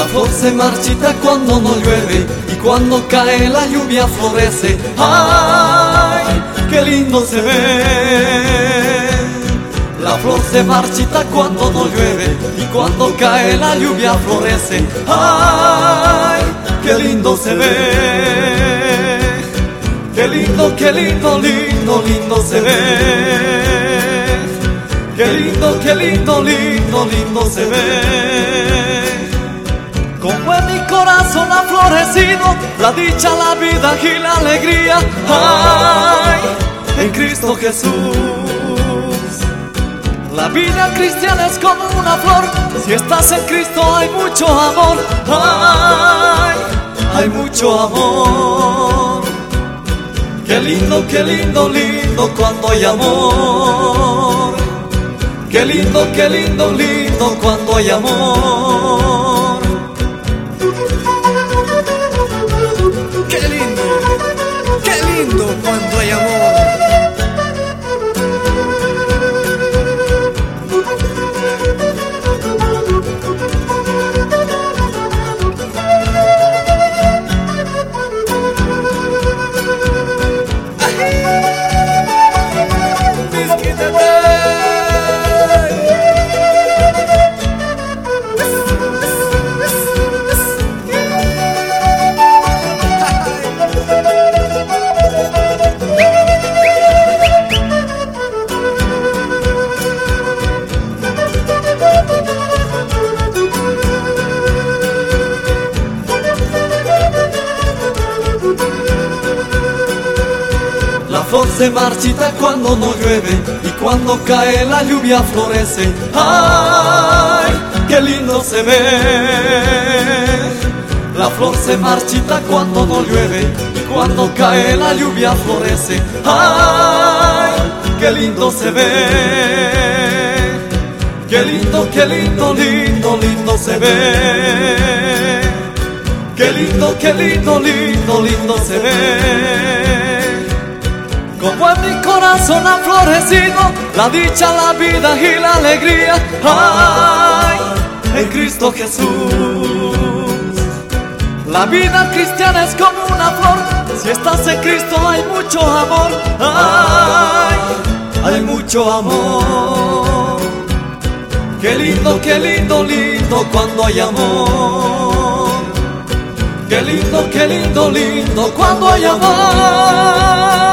flor se marchita cuando no llueve y cuando cae la lluvia florece. ¡Ay, qué lindo se ve! La flor se marchita cuando no llueve y cuando cae la lluvia florece. ¡Ay, qué lindo se ve! Qué lindo, lindo, lindo se ve. Qué lindo, lindo, lindo se ve. Como en mi corazón ha florecido la dicha, la vida y la alegría. ¡Ay, en Cristo Jesús! La vida cristiana es como una flor. Si estás en Cristo hay mucho amor. ¡Ay, hay mucho amor! Qué lindo, lindo cuando hay amor. Qué lindo, lindo cuando hay amor. Qué lindo cuando hay amor. La flor se marchita cuando no llueve y cuando cae la lluvia florece. ¡Ay, qué lindo se ve! La flor se marchita cuando no llueve y cuando cae la lluvia florece. ¡Ay, qué lindo se ve! Qué lindo, lindo se ve. Qué lindo, lindo se ve. Como en mi corazón ha florecido la dicha, la vida y la alegría. ¡Ay, en Cristo Jesús! La vida cristiana es como una flor. Si estás en Cristo hay mucho amor. ¡Ay, hay mucho amor! Qué lindo, lindo cuando hay amor. Qué lindo, lindo cuando hay amor.